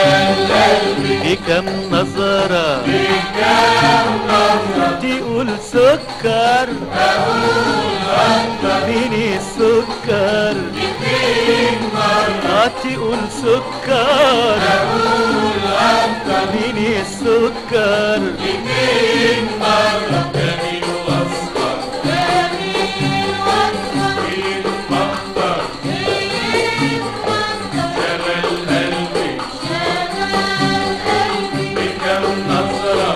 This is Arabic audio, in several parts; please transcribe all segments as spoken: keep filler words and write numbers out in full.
دي كم نظرة تقول سكر مين السكر تقول سكر مين السكر جميل واصفر جميل مخضر شغل قلبي بكم نظرة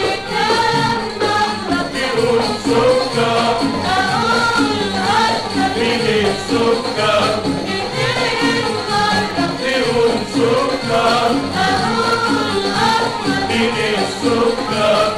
تقول سكر مين السكر تقول سكر مين السكر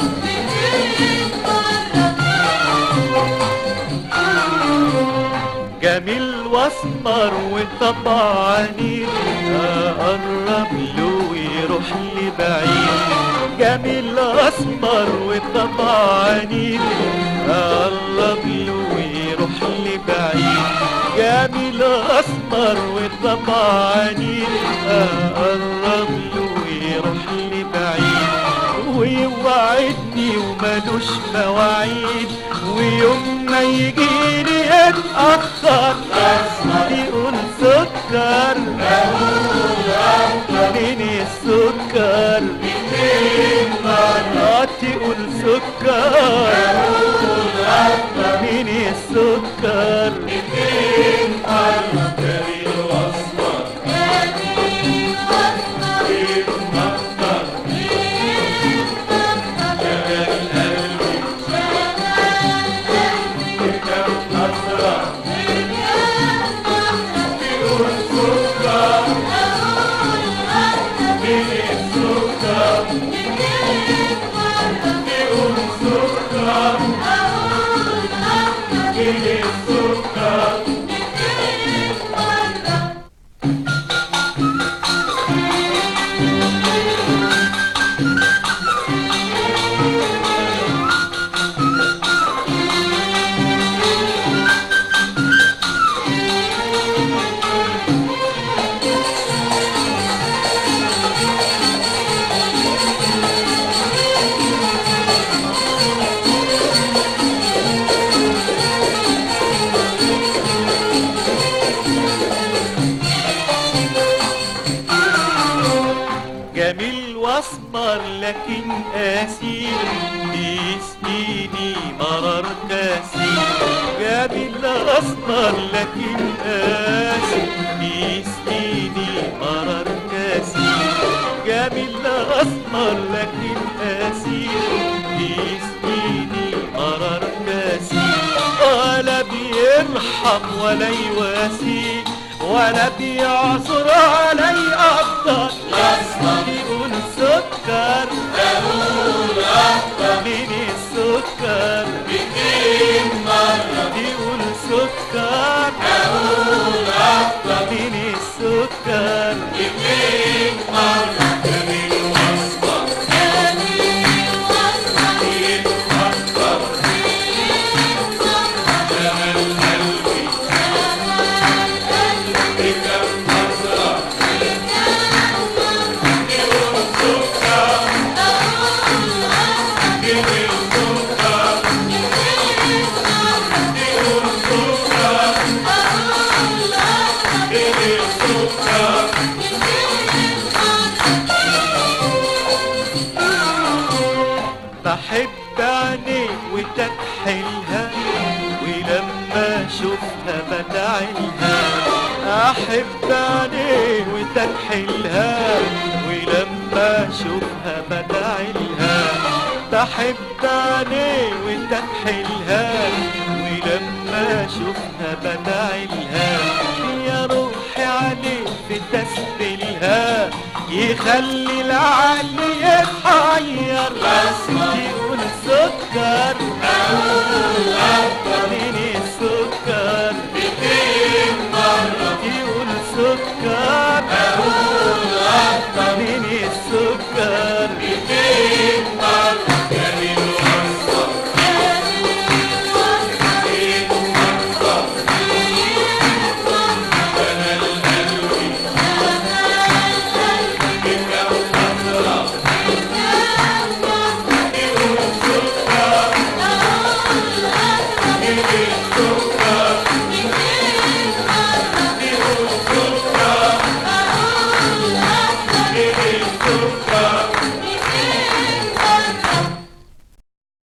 جميل واسمر وطبعني اقرب له ويروح لي بعيد جميل اسمر وطبعني اقرب له ويروح لي بعيد جميل اسمر وطبعني اقرب له ويروح لي بعيد ويوعدني ومالوش مواعيد ويوم ما يجيني اتأخر يقول سكر مين السكر تقول سكر مين السكر جميل واصفر جميل مخضر شغل قلبي بكم نظرة تقول سكر مين السكر تقول سكر مين السكر جميل واسمر لكن قاسي بيسقيني مرار كاسي جميل اسمر لكن قاسي بيسقيني مرار كاسي جميل اسمر لكن قاسي بيسقيني مرار كاسي ولا بيرحم ولا يواسي ولا بيعصر علي أفضل يقول سكر مين السكر يقول سكر مين السكر جميل واصفر جميل مخضر شغل قلبي بكم نظرة تقول سكر مين السكر تقول سكر مين السكر بحب عينيك وتكحلها ولما اشوفها بدعيها احب عينيك وتكحلها ولما اشوفها بدعيها بحب عينيك وتكحلها ولما اشوفها بدعيها يا روحي عليك في تسبيلها يخلي العقل يتحير يقول سكر